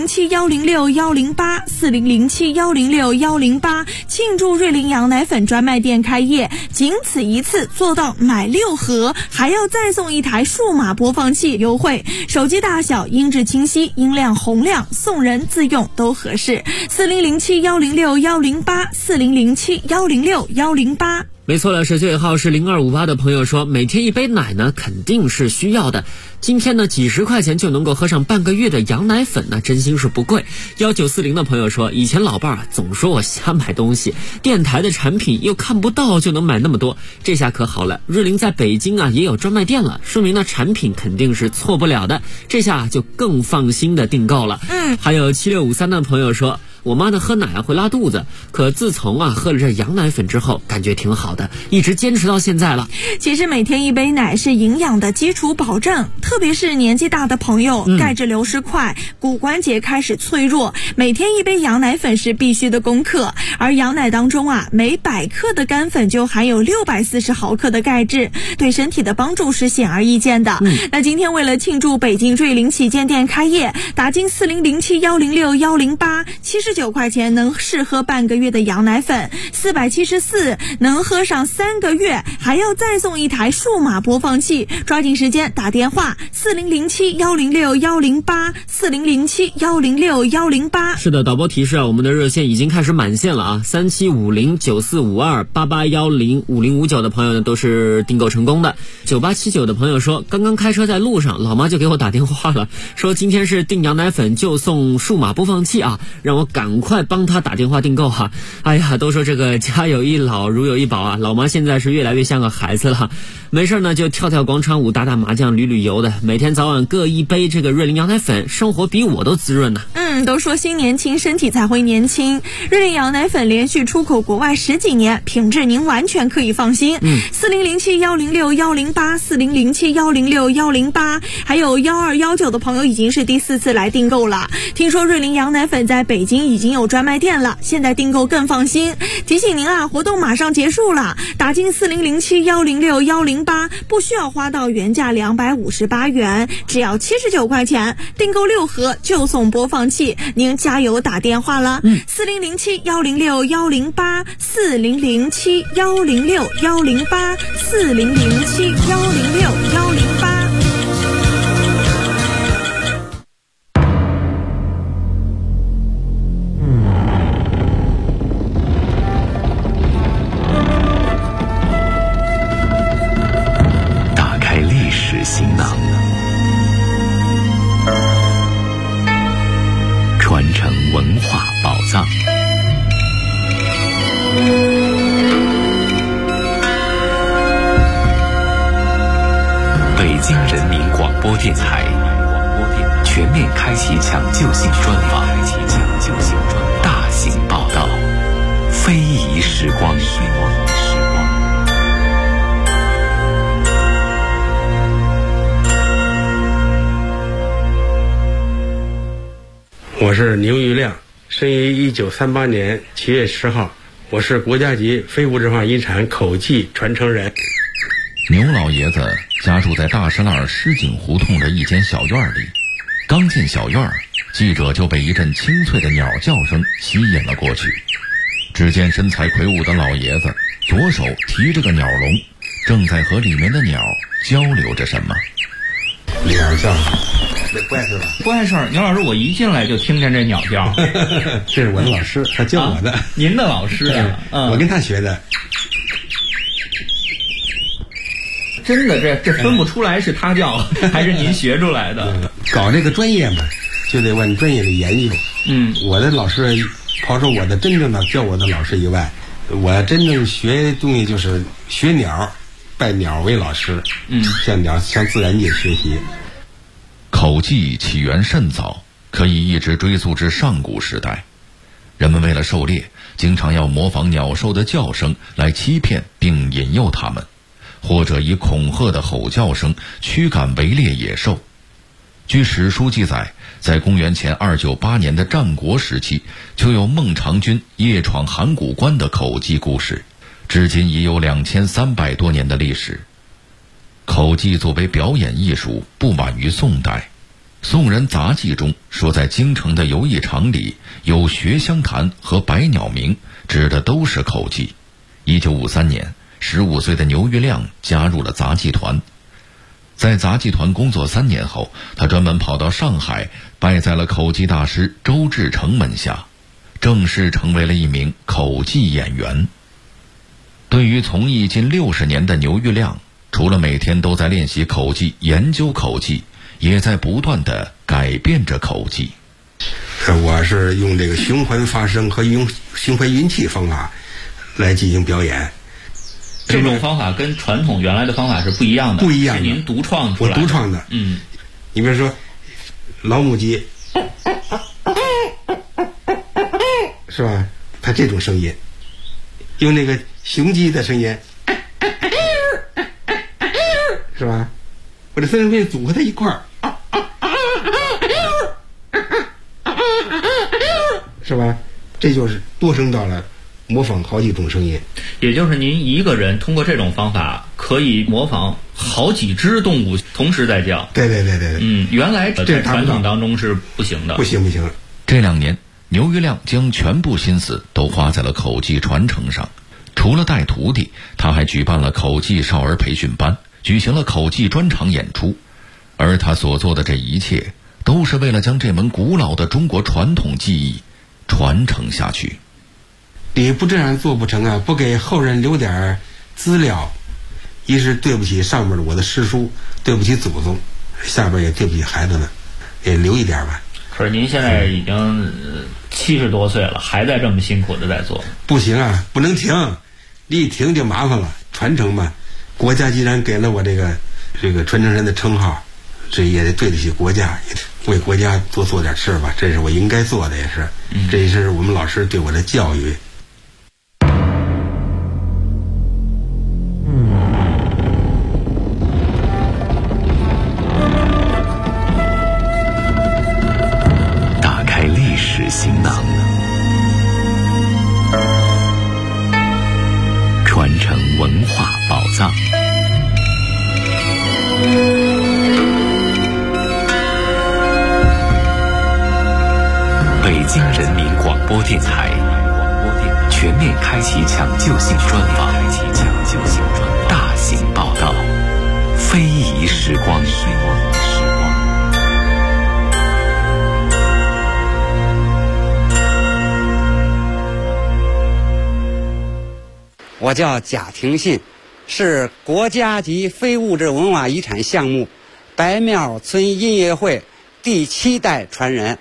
40071061084007106108，庆祝瑞麟羊奶粉专卖店开业，仅此一次做到买6盒，还要再送1台数码播放器优惠，手机大小、音质清晰、音量洪亮，送人自用都合适。40071061084007106108。 没错了，手机尾号是0258的朋友说，每天1杯奶呢肯定是需要的，今天呢几十块钱就能够喝上半个月的羊奶粉呢，真心是不贵。1940的朋友说，以前老伴儿总说我瞎买东西，电台的产品又看不到就能买那么多，这下可好了，瑞麟在北京啊也有专卖店了，说明呢产品肯定是错不了的，这下就更放心的订购了。还有7653的朋友说，我妈呢喝奶啊会拉肚子，可自从啊喝了这羊奶粉之后，感觉挺好的，一直坚持到现在了。 其实每天1杯奶是营养的基础保证，特别是年纪大的朋友，钙质流失快，骨关节开始脆弱，每天1杯羊奶粉是必须的功课。而羊奶当中啊，每100克的干粉就含有640毫克的钙质，对身体的帮助是显而易见的。那今天为了庆祝北京瑞麟旗舰店开业，打进4007106108，79块钱能试喝半个月的羊奶粉，474能喝上3个月，还要再送1台数码播放器。抓紧时间打电话40071061084007106108。 是的，导播提示啊，我们的热线已经开始满线了啊，3750945288105059的朋友呢都是订购成功的。9879的朋友说，刚刚开车在路上，老妈就给我打电话了，说今天是订羊奶粉就送数码播放器啊，让我赶快帮他打电话订购哈。哎呀，都说这个家有一老如有一宝啊，老妈现在是越来越像个孩子了，没事呢就跳跳广场舞、打打麻将、旅游的，每天早晚各1杯这个瑞麟羊奶粉，生活比我都滋润呢。 都说心年轻身体才会年轻，瑞麟羊奶粉连续出口国外10几年，品质您完全可以放心。40071061084007106108，还有1219的朋友已经是第4次来订购了。听说瑞麟羊奶粉在北京已已经有专卖店了，现在订购更放心。提醒您啊，活动马上结束了，打进4007-106-108，不需要花到原价258元，只要79块钱，订购6盒就送播放器，您加油打电话了，4007-106-108，4007-106-108。 打开历史行囊，传承文化宝藏。北京人民广播电台全面开启抢救性专访，大型报道，非遗时光。 我是牛玉亮，生于1938年7月10号，我是国家级非物质文化遗产口技传承人。 牛老爷子家住在大石栏石井胡同的一间小院里，刚进小院，记者就被一阵清脆的鸟叫声吸引了过去。只见身材魁梧的老爷子左手提着个鸟笼，正在和里面的鸟交流着什么。 鸟叫不碍事吧？ 不碍事儿，牛老师，我一进来就听见这鸟叫。 这是我的老师，他教我的。 您的老师啊？ 我跟他学的。 真的，这分不出来是他教还是您学出来的。 搞这个专业嘛，就得往专业的研究。我的老师，刨出我的真正的教我的老师以外，我真正学东西就是学鸟，拜鸟为老师。向自然界学习。 口技起源甚早，可以一直追溯至上古时代。人们为了狩猎，经常要模仿鸟兽的叫声来欺骗并引诱它们，或者以恐吓的吼叫声驱赶围猎野兽。据史书记载，在公元前298年的战国时期，就有孟尝君夜闯函谷关的口技故事，至今已有2300多年的历史。口技作为表演艺术，不晚于宋代。宋人杂记中说，在京城的游艺场里有学香坛和百鸟鸣，指的都是口技。1953年，15岁的牛玉亮加入了杂技团。在杂技团工作3年后，他专门跑到上海，拜在了口技大师周志成门下，正式成为了一名口技演员。对于从艺近60年的牛玉亮，除了每天都在练习口技、研究口技，也在不断地改变着口技。 我是用这个循环发声和用循环运气方法来进行表演。 这种方法跟传统原来的方法是不一样的， 不一样的， 是您独创出来的。 我独创的。你比如说老母鸡，是吧？它这种声音，用那个雄鸡的声音，是吧？我这三声音组合在一块儿，是吧？这就是多声道了，模仿好几种声音。 也就是您一个人通过这种方法可以模仿好几只动物同时在叫。 对。 原来在传统当中是不行的。 不行。 这2年，牛玉亮将全部心思都花在了口技传承上。除了带徒弟，他还举办了口技少儿培训班，举行了口技专场演出。而他所做的这一切，都是为了将这门古老的中国传统技艺传承下去。 你不这样做不成啊！不给后人留点资料，一是对不起上面的我的师叔，对不起祖宗，下边也对不起孩子们，也留一点吧。 可是您现在已经70多岁了，还在这么辛苦的在做。 不行啊，不能停，你一停就麻烦了。传承嘛，国家既然给了我这个传承人的称号，这也得对得起国家，为国家多做点事吧，这是我应该做的，也是，这也是我们老师对我的教育。 打开历史行囊， 北京人民广播电台全面开启抢救性专访，大型报道，非遗时光。 我叫贾廷信，是国家级非物质文化遗产项目白庙村音乐会第7代传人。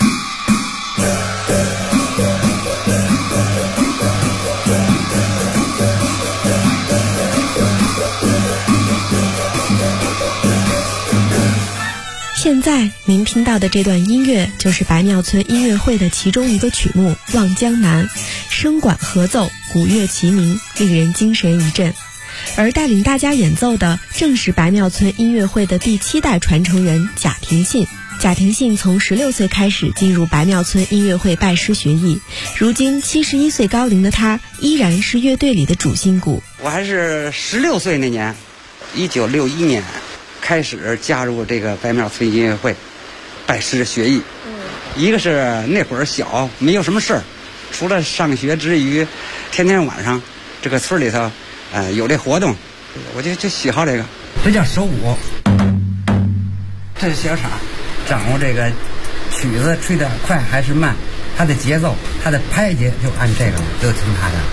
现在您听到的这段音乐就是白庙村音乐会的其中一个曲目《望江南》，声管合奏，鼓乐齐鸣，令人精神一振。而带领大家演奏的正是白庙村音乐会的第7代传承人贾廷信。贾廷信从16岁开始进入白庙村音乐会拜师学艺，如今71岁高龄的他依然是乐队里的主心骨。 我还是16岁那年，1961年开始加入这个白庙村音乐会拜师学艺。一个是那会儿小，没有什么事儿，除了上学之余，天天晚上这个村里头有这活动，我就喜好这个。这叫手鼓，这是小叉，掌握这个曲子吹得快还是慢，它的节奏，它的拍节就按这个，就听它的。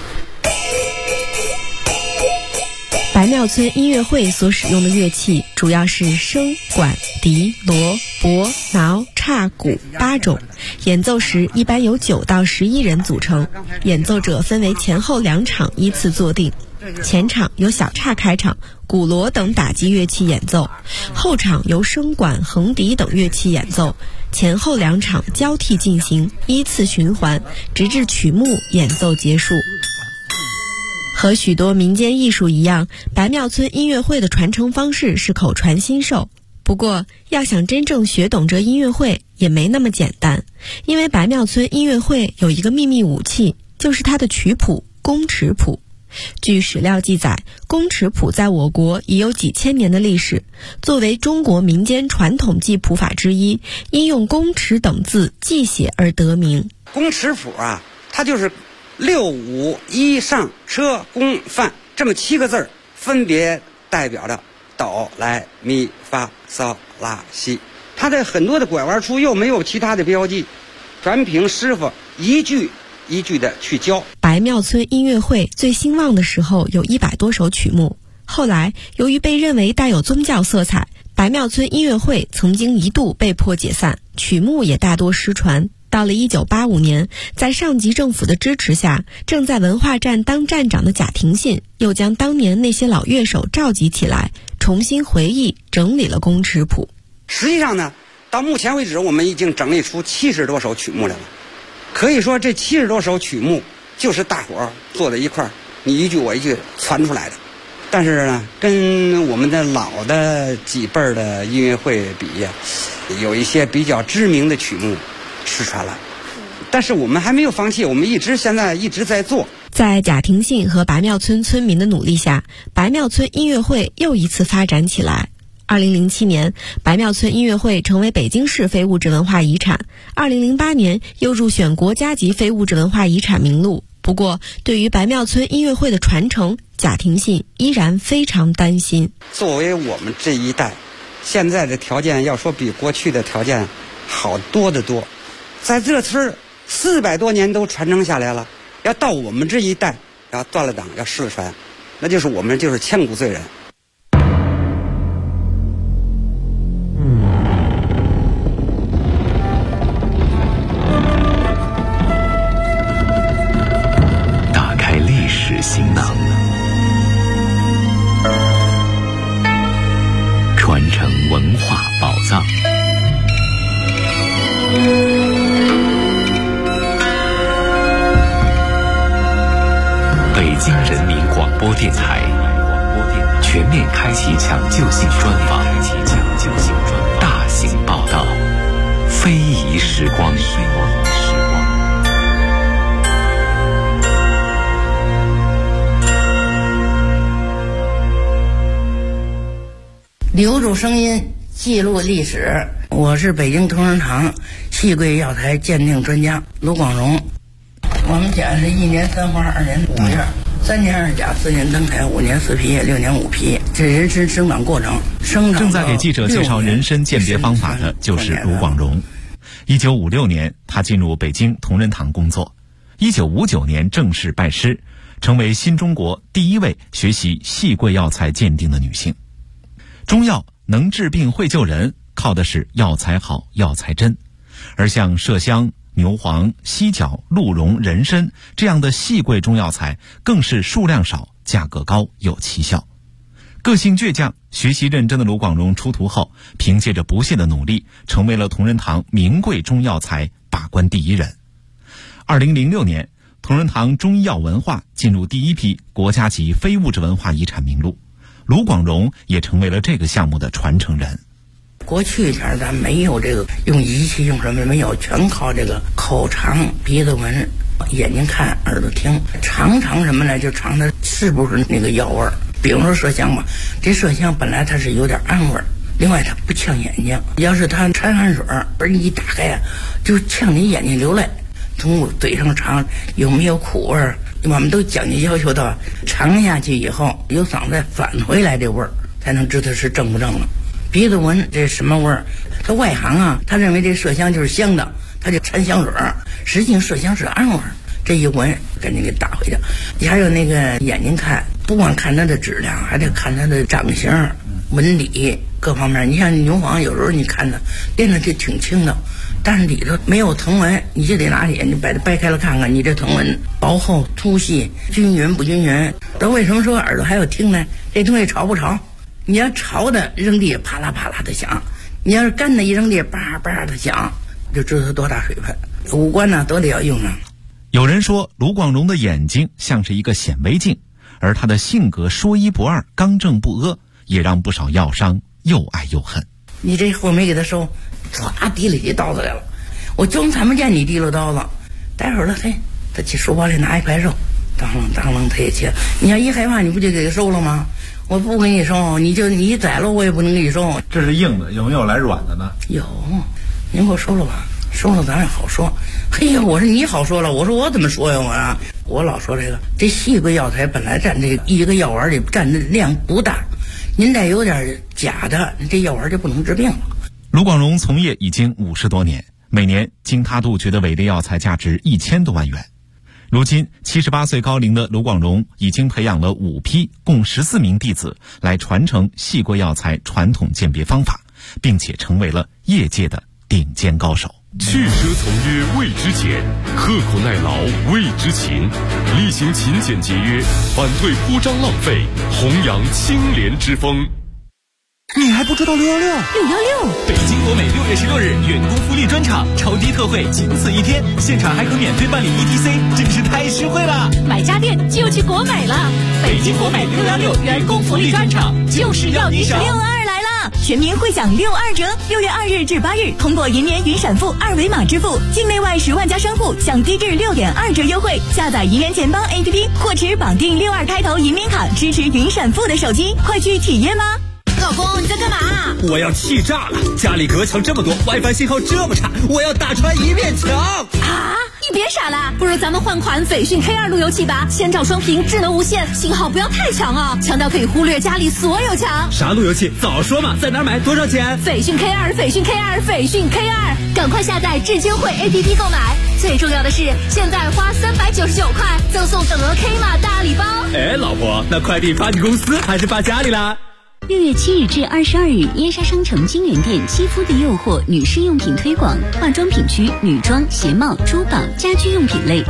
白庙村音乐会所使用的乐器主要是笙、管、笛、锣、钹、挠、叉、鼓8种，演奏时一般由9到11人组成，演奏者分为前后2场依次坐定。前场由小叉开场，鼓锣等打击乐器演奏，后场由笙管、横笛等乐器演奏，前后2场交替进行，依次循环，直至曲目演奏结束。和许多民间艺术一样，白庙村音乐会的传承方式是口传心授。不过，要想真正学懂这音乐会也没那么简单，因为白庙村音乐会有一个秘密武器，就是它的曲谱宫尺谱。据史料记载，宫尺谱在我国已有几千年的历史，作为中国民间传统记谱法之一，因用宫尺等字记写而得名。 宫尺谱啊，它就是6、5、1上车宫范这么7个字，分别代表着哆来咪发嗦拉西。它的很多的拐弯处又没有其他的标记，全凭师傅一句一句的去教。 白庙村音乐会最兴旺的时候有100多首曲目，后来由于被认为带有宗教色彩，白庙村音乐会曾经一度被迫解散，曲目也大多失传。到了1985年，在上级政府的支持下，正在文化站当站长的贾廷信又将当年那些老乐手召集起来，重新回忆整理了宫尺谱。 实际上呢，到目前为止我们已经整理出70多首曲目来了。可以说这70多首曲目就是大伙儿坐在一块儿，你一句我一句传出来的。但是呢，跟我们的老的几辈儿的音乐会比呀，有一些比较知名的曲目失传了，但是我们还没有放弃，我们现在一直在做。 在贾廷信和白庙村村民的努力下，白庙村音乐会又一次发展起来。2007年，白庙村音乐会成为北京市非物质文化遗产。2008年又入选国家级非物质文化遗产名录。不过，对于白庙村音乐会的传承，贾廷信依然非常担心。 作为我们这一代，现在的条件要说比过去的条件好多得多。在这村400多年都传承下来了，要到我们这一代要断了档，要失传，那就是我们就是千古罪人。 打开历史行囊，传承文化宝藏。北京人民广播电台全面开启抢救性专访，大型报道，非遗时光。 留住声音，记录历史。 我是北京同仁堂细桂药材鉴定专家卢广荣。我们家是1年3花2年5叶，3年2甲4年灯台5年4皮6年5皮，这人参生长过程。 正在给记者介绍人参鉴别方法的就是卢广荣。1956年，他进入北京同仁堂工作。1959年正式拜师，成为新中国第一位学习细桂药材鉴定的女性。中药能治病会救人，靠的是药材好药材真，而像麝香、牛黄、犀角、鹿茸、人参这样的细桂中药材更是数量少、价格高、有奇效。个性倔强、学习认真的卢广荣出徒后，凭借着不懈的努力，成为了同仁堂名贵中药材把关第一人。2006年，同仁堂中医药文化进入第一批国家级非物质文化遗产名录，卢广荣也成为了这个项目的传承人。 过去前咱没有这个用仪器用什么没有，全靠这个口尝、鼻子闻、眼睛看、耳朵听，尝什么呢？就尝它是不是那个药味儿。比如说麝香吧，这麝香本来它是有点暗味儿，另外它不呛眼睛，要是它掺汗水儿一打开呀，就呛你眼睛流泪。从嘴上尝有没有苦味儿，我们都讲究要求到尝下去以后由嗓子返回来这味儿，才能知道是正不正了。鼻子闻这什么味儿？他外行啊，他认为这麝香就是香的，他就掺香水儿，实际上麝香是暗味儿。这一闻赶紧给打回去。你还有那个眼睛看，不光看它的质量，还得看它的长形、纹理各方面。你像牛黄，有时候你看它练的就挺轻的，但是里头没有藤纹，你就得拿眼睛把它掰开了看看，你这藤纹薄厚、粗细、均匀不均匀。那为什么说耳朵还要听呢？这东西潮不潮？你要潮的扔地啪啦啪啦的响，你要是干的一扔地叭叭的响，就知道它多大水分。五官呢都得要用上。 有人说卢广荣的眼睛像是一个显微镜，而他的性格说一不二、刚正不阿，也让不少药商又爱又恨。 你这货没给他收，唰提了起刀子来了，我就看不见你提了刀子。待会儿了，嘿，他去书包里拿一块肉，当啷他也切。你要一害怕，你不就给他收了吗？我不给你收，你宰了我也不能给你收。 这是硬的，有没有来软的呢？ 有，您给我收了吧，收了咱也好说。嘿呀，我说你好说了，我说我怎么说呀？我老说这细桂药材本来占这一个药丸里占的量不大，您再有点假的，这药丸就不能治病了。 卢广荣从业已经50多年，每年经他杜绝的伪劣药材价值1000多万元。如今78岁高龄的卢广荣已经培养了5批共14名弟子来传承细桂药材传统鉴别方法，并且成为了业界的顶尖高手。 去奢从约为之俭，刻苦耐劳为之勤，力行勤俭节约，反对铺张浪费，弘扬清廉之风。 你还不知道616？616，北京国美6月16日员工福利专场，超低特惠，仅此一天，现场还可免费办理 ETC， 真是太实惠了！ 买家电就去国美了。北京国美616员工福利专场，就是要你省。 62来了，全民会享62折，6月2日至8日，通过银联云闪付2维码支付，境内外10万家商户享低至6.2折优惠。下载银联钱包 APP 或持绑定62开头银联卡支持云闪付的手机，快去体验吧！ 老公，你在干嘛？ 我要气炸了！家里隔墙这么多 ，WiFi 信号这么差，我要打穿一面墙！ 啊！你别傻了，不如咱们换款斐讯 K2 路由器吧，先照双屏，智能无线，信号不要太强啊，强到可以忽略家里所有墙。 啥路由器？早说嘛！在哪儿买？多少钱？ 斐讯 K2，斐讯 K2，斐讯 K2，赶快下载智金汇 APP 购买。最重要的是，现在花399块赠送等额 K 码大礼包。 哎，老婆，那快递发你公司还是发家里啦 ？6月7日至22日，燕莎商城金源店肌肤的诱惑女士用品推广，化妆品区女装、鞋帽、珠宝、家居用品类